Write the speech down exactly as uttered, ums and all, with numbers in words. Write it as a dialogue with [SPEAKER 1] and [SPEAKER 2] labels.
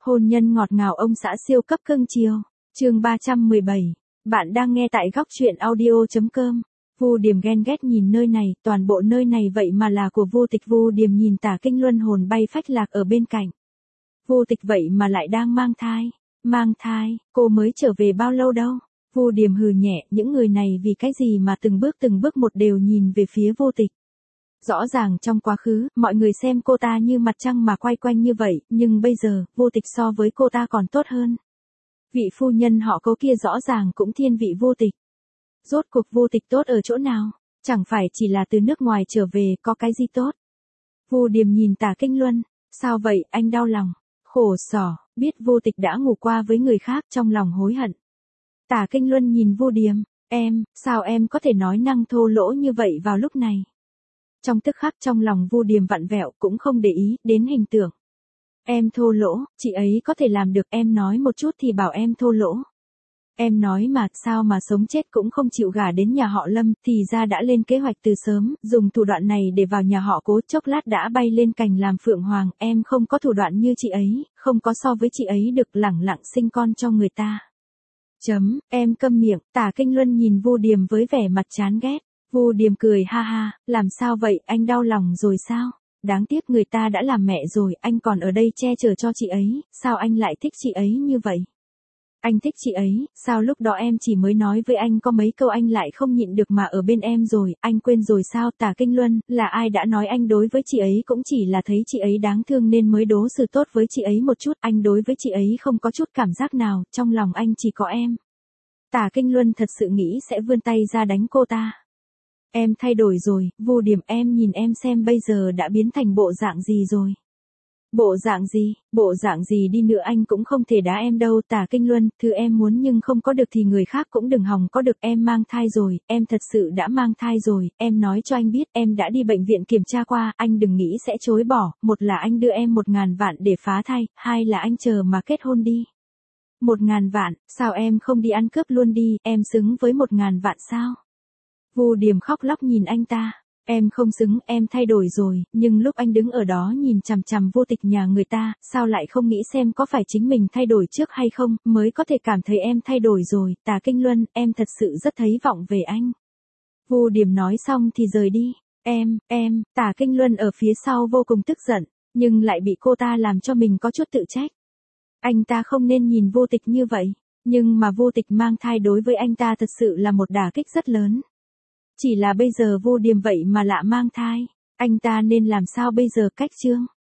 [SPEAKER 1] Hôn nhân ngọt ngào ông xã siêu cấp cưng chiều. Chương ba trăm mười bảy. Bạn đang nghe tại góc truyện audio chấm com. Vu Điềm ghen ghét nhìn nơi này, toàn bộ nơi này vậy mà là của Vu Tịch. Vu Điềm nhìn Tả Kinh Luân hồn bay phách lạc ở bên cạnh. Vu Tịch vậy mà lại đang mang thai. Mang thai, cô mới trở về bao lâu đâu? Vu Điềm hừ nhẹ, những người này vì cái gì mà từng bước từng bước một đều nhìn về phía Vu Tịch. Rõ ràng trong quá khứ, mọi người xem cô ta như mặt trăng mà quay quanh như vậy, nhưng bây giờ, Vu Tịch so với cô ta còn tốt hơn. Vị phu nhân họ Cố kia rõ ràng cũng thiên vị Vu Tịch. Rốt cuộc Vu Tịch tốt ở chỗ nào? Chẳng phải chỉ là từ nước ngoài trở về có cái gì tốt? Vu Điềm nhìn Tả Kinh Luân, sao vậy, anh đau lòng, khổ sở, biết Vu Tịch đã ngủ qua với người khác trong lòng hối hận. Tả Kinh Luân nhìn Vu Điềm, em, sao em có thể nói năng thô lỗ như vậy vào lúc này? Trong tức khắc trong lòng Vu Điềm vặn vẹo cũng không để ý đến hình tượng. Em thô lỗ, chị ấy có thể làm được, em nói một chút thì bảo em thô lỗ. Em nói mà, sao mà sống chết cũng không chịu gả đến nhà họ Lâm, thì ra đã lên kế hoạch từ sớm, dùng thủ đoạn này để vào nhà họ Cố, chốc lát đã bay lên cành làm phượng hoàng, em không có thủ đoạn như chị ấy, không có so với chị ấy được, lẳng lặng sinh con cho người ta. Chấm, em câm miệng. Tả Kinh Luân nhìn Vu Điềm với vẻ mặt chán ghét. Vu Điềm cười ha ha, làm sao vậy, anh đau lòng rồi sao? Đáng tiếc người ta đã làm mẹ rồi, anh còn ở đây che chở cho chị ấy, sao anh lại thích chị ấy như vậy? Anh thích chị ấy, sao lúc đó em chỉ mới nói với anh có mấy câu anh lại không nhịn được mà ở bên em rồi, anh quên rồi sao? Tả Kinh Luân, là ai đã nói anh đối với chị ấy cũng chỉ là thấy chị ấy đáng thương nên mới đối xử tốt với chị ấy một chút, anh đối với chị ấy không có chút cảm giác nào, trong lòng anh chỉ có em. Tả Kinh Luân thật sự nghĩ sẽ vươn tay ra đánh cô ta. Em thay đổi rồi, Vu Điềm, em nhìn em xem bây giờ đã biến thành bộ dạng gì rồi. Bộ dạng gì, bộ dạng gì đi nữa anh cũng không thể đá em đâu. Tả Kinh Luân, thứ em muốn nhưng không có được thì người khác cũng đừng hòng có được. Em mang thai rồi, em thật sự đã mang thai rồi, em nói cho anh biết, em đã đi bệnh viện kiểm tra qua, anh đừng nghĩ sẽ chối bỏ, một là anh đưa em một ngàn vạn để phá thai, hai là anh chờ mà kết hôn đi. Một ngàn vạn, sao em không đi ăn cướp luôn đi, em xứng với một ngàn vạn sao? Vu Điềm khóc lóc nhìn anh ta. Em không xứng, em thay đổi rồi, nhưng lúc anh đứng ở đó nhìn chằm chằm Vu Tịch nhà người ta, sao lại không nghĩ xem có phải chính mình thay đổi trước hay không, mới có thể cảm thấy em thay đổi rồi. Tả Kinh Luân, em thật sự rất thấy vọng về anh. Vu Điềm nói xong thì rời đi. Em, em, Tả Kinh Luân ở phía sau vô cùng tức giận, nhưng lại bị cô ta làm cho mình có chút tự trách. Anh ta không nên nhìn Vu Tịch như vậy, nhưng mà Vu Tịch mang thai đối với anh ta thật sự là một đả kích rất lớn. Chỉ là bây giờ Vu Điềm vậy mà lạ mang thai, anh ta nên làm sao bây giờ? Cách chương